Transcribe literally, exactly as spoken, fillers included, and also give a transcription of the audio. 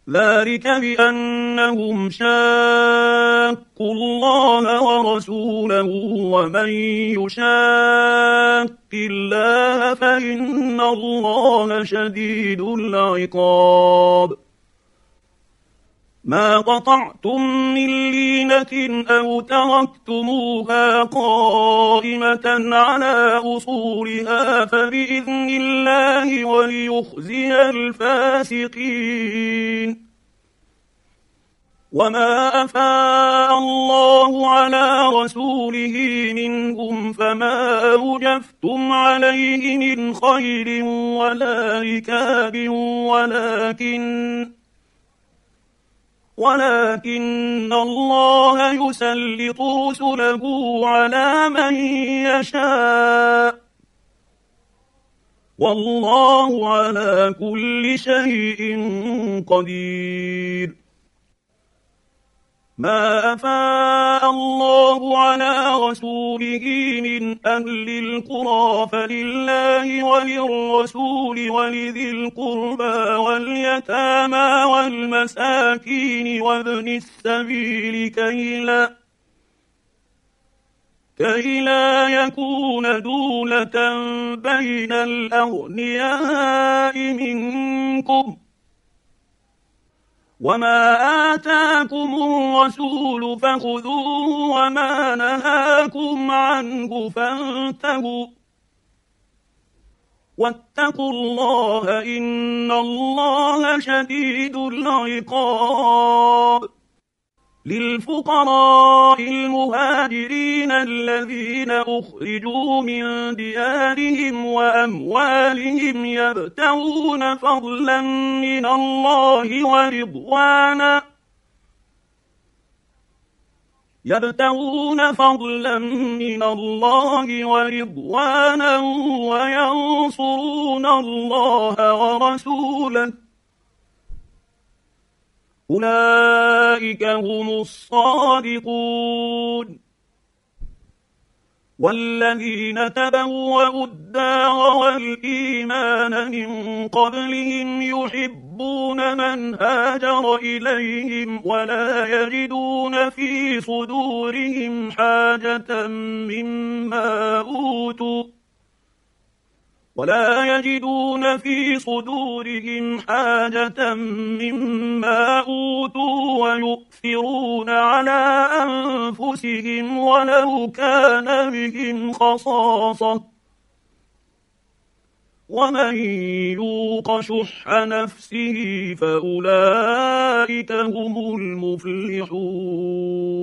ذلك بأنهم شاقوا الله ورسوله ومن يشاق الله فإن الله شديد العقاب ما قطعتم من لينة أو تركتموها قائمة على أصولها فبإذن الله وليخزي الفاسقين وما أفاء الله على رسوله منهم فما أوجفتم عليه من خير ولا ركاب ولكن ولكن الله يسلط رسله على من يشاء والله على كل شيء قدير ما أفاء الله على رسوله من أهل القرى فلله وللرسول ولذي القربى واليتامى والمساكين وابن السبيل كي لا, كي لا يكون دولة بين الأغنياء منكم وما آتاكم الرسول فخذوه وما نهاكم عنه فانتهوا واتقوا الله إن الله شديد العقاب للفقراء المهاجرين الذين أخرجوا من ديارهم وأموالهم يبتغون فضلا من الله ورضوانا يبتغون فضلا من الله ورضوانا وينصرون الله ورسوله أولئك هم الصادقون والذين تبوأوا الدار والإيمان من قبلهم يحبون من هاجر إليهم ولا يجدون في صدورهم حاجة مما أوتوا ولا يجدون في صدورهم حاجة مما أوتوا ويؤثرون على أنفسهم ولو كان بهم خصاصة ومن يوق شح نفسه فأولئك هم المفلحون